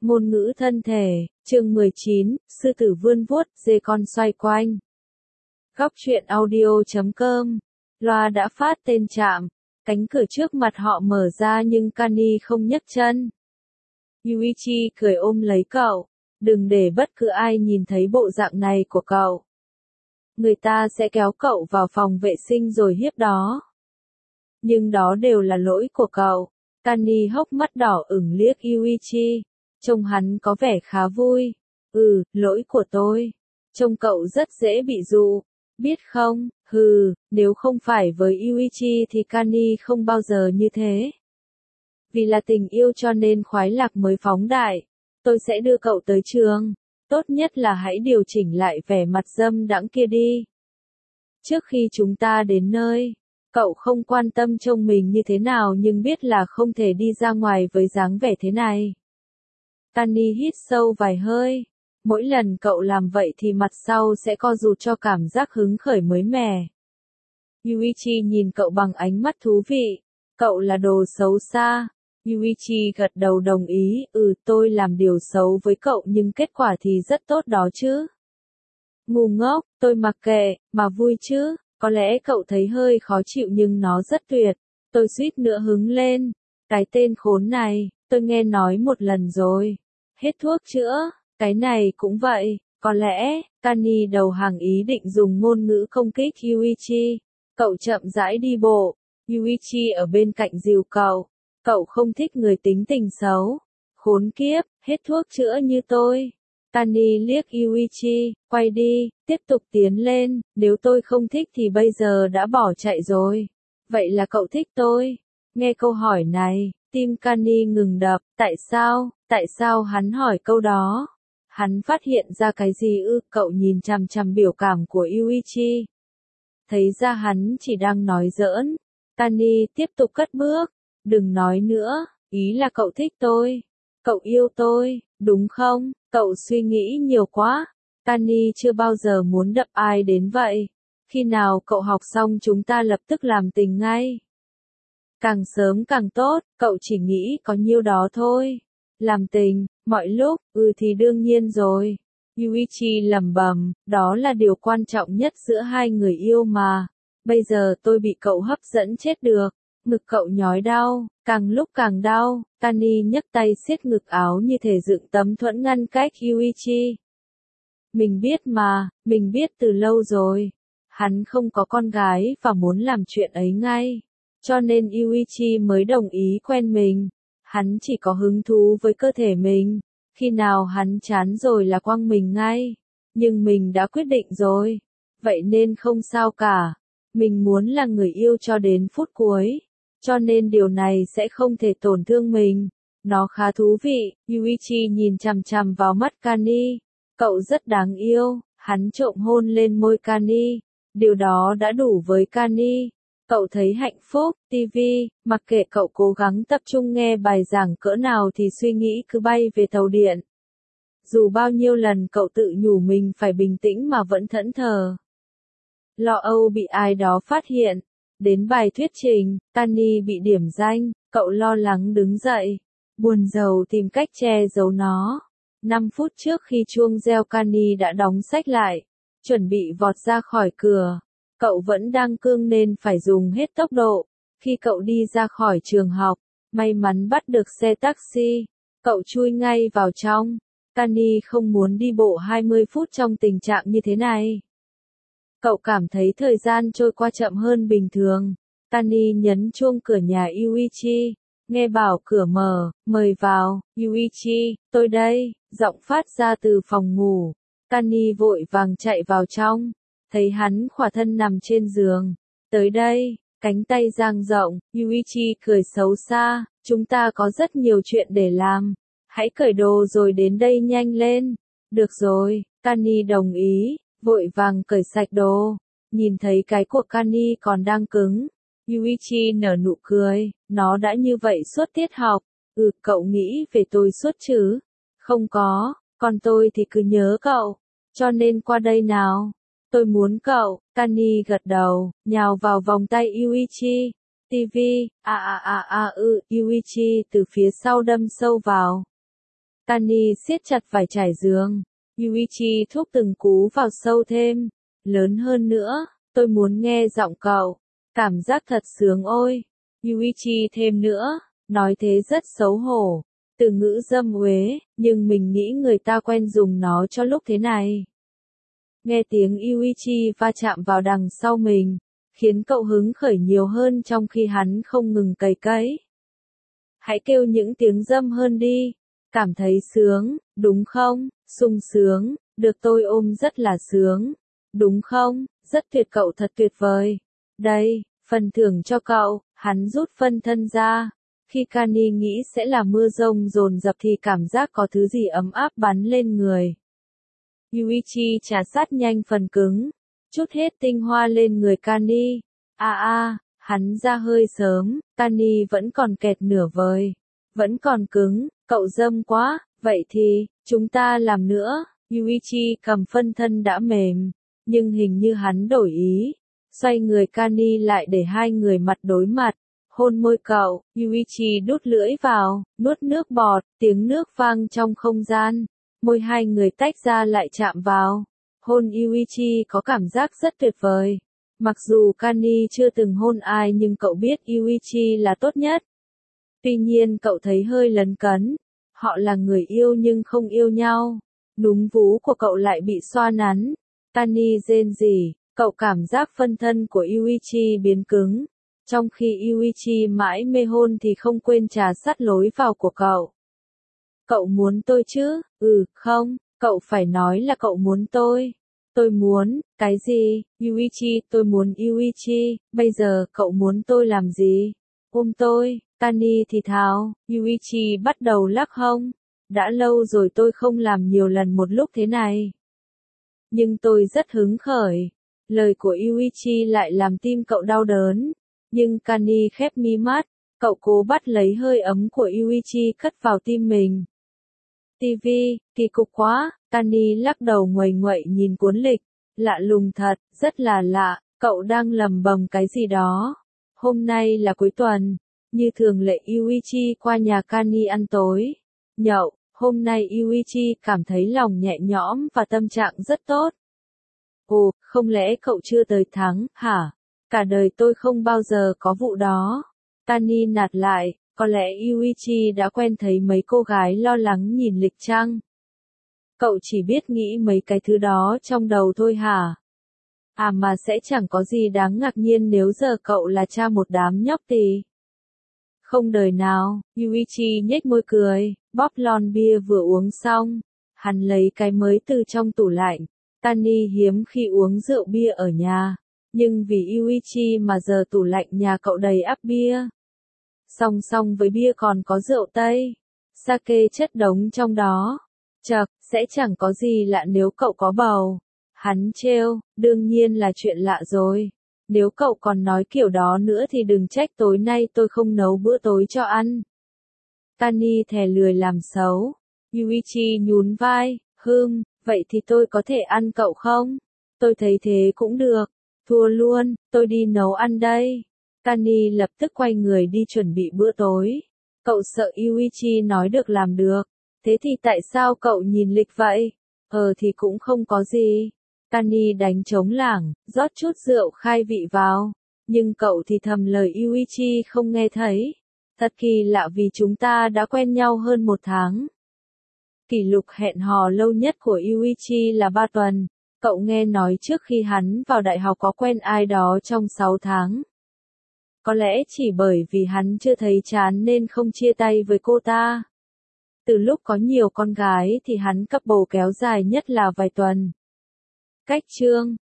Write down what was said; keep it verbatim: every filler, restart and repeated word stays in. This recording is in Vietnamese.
Ngôn ngữ thân thể, chương mười chín, sư tử vươn vuốt, dê con xoay quanh. Góc truyện audio chấm com. Loa đã phát tên trạm. Cánh cửa trước mặt họ mở ra nhưng Kani không nhấc chân. Yuichi cười ôm lấy cậu. Đừng để bất cứ ai nhìn thấy bộ dạng này của cậu. Người ta sẽ kéo cậu vào phòng vệ sinh rồi hiếp đó. Nhưng đó đều là lỗi của cậu. Kani hốc mắt đỏ ửng liếc Yuichi. Trông hắn có vẻ khá vui. Ừ, lỗi của tôi. Trông cậu rất dễ bị dụ. Biết không, hừ, nếu không phải với Yuichi thì Kani không bao giờ như thế. Vì là tình yêu cho nên khoái lạc mới phóng đại. Tôi sẽ đưa cậu tới trường. Tốt nhất là hãy điều chỉnh lại vẻ mặt dâm đãng kia đi. Trước khi chúng ta đến nơi, cậu không quan tâm trông mình như thế nào nhưng biết là không thể đi ra ngoài với dáng vẻ thế này. Kani hít sâu vài hơi. Mỗi lần cậu làm vậy thì mặt sau sẽ co rụt cho cảm giác hứng khởi mới mẻ. Yuichi nhìn cậu bằng ánh mắt thú vị. Cậu là đồ xấu xa. Yuichi gật đầu đồng ý. Ừ, tôi làm điều xấu với cậu nhưng kết quả thì rất tốt đó chứ. Ngu ngốc, tôi mặc kệ, mà vui chứ. Có lẽ cậu thấy hơi khó chịu nhưng nó rất tuyệt. Tôi suýt nữa hứng lên. Cái tên khốn này, tôi nghe nói một lần rồi. Hết thuốc chữa, cái này cũng vậy. Có lẽ, Kani đầu hàng ý định dùng ngôn ngữ công kích Yuichi. Cậu chậm rãi đi bộ. Yuichi ở bên cạnh dìu cậu. Cậu không thích người tính tình xấu. Khốn kiếp, hết thuốc chữa như tôi. Kani liếc Yuichi, quay đi, tiếp tục tiến lên. Nếu tôi không thích thì bây giờ đã bỏ chạy rồi. Vậy là cậu thích tôi? Nghe câu hỏi này, tim Kani ngừng đập. Tại sao? Tại sao hắn hỏi câu đó? Hắn phát hiện ra cái gì ư? Cậu nhìn chằm chằm biểu cảm của Yuichi. Thấy ra hắn chỉ đang nói giỡn. Kani tiếp tục cất bước. Đừng nói nữa, ý là cậu thích tôi. Cậu yêu tôi, đúng không? Cậu suy nghĩ nhiều quá. Kani chưa bao giờ muốn đập ai đến vậy. Khi nào cậu học xong chúng ta lập tức làm tình ngay. Càng sớm càng tốt, cậu chỉ nghĩ có nhiêu đó thôi. Làm tình, mọi lúc, ừ thì đương nhiên rồi. Yuichi lẩm bẩm, đó là điều quan trọng nhất giữa hai người yêu mà. Bây giờ tôi bị cậu hấp dẫn chết được. Ngực cậu nhói đau, càng lúc càng đau. Kani nhấc tay siết ngực áo như thể dựng tấm thuẫn ngăn cách Yuichi. Mình biết mà, mình biết từ lâu rồi. Hắn không có con gái và muốn làm chuyện ấy ngay. Cho nên Yuichi mới đồng ý quen mình. Hắn chỉ có hứng thú với cơ thể mình. Khi nào hắn chán rồi là quăng mình ngay. Nhưng mình đã quyết định rồi. Vậy nên không sao cả. Mình muốn là người yêu cho đến phút cuối. Cho nên điều này sẽ không thể tổn thương mình. Nó khá thú vị. Yuichi nhìn chằm chằm vào mắt Kani. Cậu rất đáng yêu. Hắn trộm hôn lên môi Kani. Điều đó đã đủ với Kani. Cậu thấy hạnh phúc, ti vi, mặc kệ cậu cố gắng tập trung nghe bài giảng cỡ nào thì suy nghĩ cứ bay về tàu điện. Dù bao nhiêu lần cậu tự nhủ mình phải bình tĩnh mà vẫn thẫn thờ. Lo âu bị ai đó phát hiện. Đến bài thuyết trình, Kani bị điểm danh, cậu lo lắng đứng dậy. Buồn rầu tìm cách che giấu nó. Năm phút trước khi chuông reo Kani đã đóng sách lại. Chuẩn bị vọt ra khỏi cửa. Cậu vẫn đang cương nên phải dùng hết tốc độ. Khi cậu đi ra khỏi trường học, may mắn bắt được xe taxi. Cậu chui ngay vào trong. Kani không muốn đi bộ hai mươi phút trong tình trạng như thế này. Cậu cảm thấy thời gian trôi qua chậm hơn bình thường. Kani nhấn chuông cửa nhà Yuichi. Nghe bảo cửa mở, mời vào. Yuichi, tôi đây. Giọng phát ra từ phòng ngủ. Kani vội vàng chạy vào trong. Thấy hắn khỏa thân nằm trên giường. Tới đây, cánh tay dang rộng. Yuichi cười xấu xa. Chúng ta có rất nhiều chuyện để làm. Hãy cởi đồ rồi đến đây nhanh lên. Được rồi, Kani đồng ý. Vội vàng cởi sạch đồ. Nhìn thấy cái của Kani còn đang cứng. Yuichi nở nụ cười. Nó đã như vậy suốt tiết học. Ừ, cậu nghĩ về tôi suốt chứ? Không có, còn tôi thì cứ nhớ cậu. Cho nên qua đây nào. Tôi muốn cậu. Kani gật đầu, nhào vào vòng tay Yuichi. ti vi, à à à à ư, Yuichi từ phía sau đâm sâu vào. Kani siết chặt vải trải giường. Yuichi thúc từng cú vào sâu thêm. Lớn hơn nữa, tôi muốn nghe giọng cậu. Cảm giác thật sướng ôi. Yuichi thêm nữa, nói thế rất xấu hổ. Từ ngữ dâm uế, nhưng mình nghĩ người ta quen dùng nó cho lúc thế này. Nghe tiếng Yuichi va chạm vào đằng sau mình, khiến cậu hứng khởi nhiều hơn trong khi hắn không ngừng cày cấy. Hãy kêu những tiếng dâm hơn đi. Cảm thấy sướng, đúng không? Sung sướng, được tôi ôm rất là sướng. Đúng không? Rất tuyệt, cậu thật tuyệt vời. Đây, phần thưởng cho cậu. Hắn rút phân thân ra. Khi Kani nghĩ sẽ là mưa rông dồn dập thì cảm giác có thứ gì ấm áp bắn lên người. Yuichi trà sát nhanh phần cứng, chút hết tinh hoa lên người Kani. A à, a, à, hắn ra hơi sớm, Kani vẫn còn kẹt nửa vời, vẫn còn cứng, cậu dâm quá, vậy thì, chúng ta làm nữa. Yuichi cầm phân thân đã mềm, nhưng hình như hắn đổi ý, xoay người Kani lại để hai người mặt đối mặt. Hôn môi cậu, Yuichi đút lưỡi vào, nuốt nước bọt, tiếng nước vang trong không gian. Môi hai người tách ra lại chạm vào. Hôn Yuichi có cảm giác rất tuyệt vời. Mặc dù Kani chưa từng hôn ai nhưng cậu biết Yuichi là tốt nhất. Tuy nhiên cậu thấy hơi lấn cấn. Họ là người yêu nhưng không yêu nhau. Núm vú của cậu lại bị xoa nắn. Kani rên rỉ, cậu cảm giác phân thân của Yuichi biến cứng. Trong khi Yuichi mãi mê hôn thì không quên trà sát lối vào của cậu. Cậu muốn tôi chứ? Ừ, không, cậu phải nói là cậu muốn tôi. Tôi muốn, cái gì? Yuichi, tôi muốn Yuichi, bây giờ cậu muốn tôi làm gì? Ôm tôi, Kani thì thào, Yuichi bắt đầu lắc hông. Đã lâu rồi tôi không làm nhiều lần một lúc thế này. Nhưng tôi rất hứng khởi. Lời của Yuichi lại làm tim cậu đau đớn. Nhưng Kani khép mi mắt, cậu cố bắt lấy hơi ấm của Yuichi cất vào tim mình. ti vi, kỳ cục quá, Kani lắc đầu nguầy nguậy nhìn cuốn lịch. Lạ lùng thật, rất là lạ, cậu đang lầm bầm cái gì đó. Hôm nay là cuối tuần, như thường lệ Yuichi qua nhà Kani ăn tối. Nhậu, hôm nay Yuichi cảm thấy lòng nhẹ nhõm và tâm trạng rất tốt. Ồ, không lẽ cậu chưa tới tháng, hả? Cả đời tôi không bao giờ có vụ đó. Kani nạt lại, có lẽ Yuichi đã quen thấy mấy cô gái lo lắng nhìn lịch chăng? Cậu chỉ biết nghĩ mấy cái thứ đó trong đầu thôi hả? À mà sẽ chẳng có gì đáng ngạc nhiên nếu giờ cậu là cha một đám nhóc tì. Không đời nào, Yuichi nhếch môi cười, bóp lon bia vừa uống xong. Hắn lấy cái mới từ trong tủ lạnh. Kani hiếm khi uống rượu bia ở nhà. Nhưng vì Yuichi mà giờ tủ lạnh nhà cậu đầy ắp bia. Song song với bia còn có rượu Tây. Sake chất đống trong đó. Chậc, sẽ chẳng có gì lạ nếu cậu có bầu. Hắn trêu, đương nhiên là chuyện lạ rồi. Nếu cậu còn nói kiểu đó nữa thì đừng trách tối nay tôi không nấu bữa tối cho ăn. Kani thè lười làm xấu. Yuichi nhún vai, hừm, vậy thì tôi có thể ăn cậu không? Tôi thấy thế cũng được. Thua luôn, tôi đi nấu ăn đây. Kani lập tức quay người đi chuẩn bị bữa tối. Cậu sợ Yuichi nói được làm được. Thế thì tại sao cậu nhìn lịch vậy? Ờ thì cũng không có gì. Kani đánh trống lảng, rót chút rượu khai vị vào. Nhưng cậu thì thầm lời Yuichi không nghe thấy. Thật kỳ lạ vì chúng ta đã quen nhau hơn một tháng. Kỷ lục hẹn hò lâu nhất của Yuichi là ba tuần. Cậu nghe nói trước khi hắn vào đại học có quen ai đó trong sáu tháng. Có lẽ chỉ bởi vì hắn chưa thấy chán nên không chia tay với cô ta. Từ lúc có nhiều con gái thì hắn couple kéo dài nhất là vài tuần. Cách chương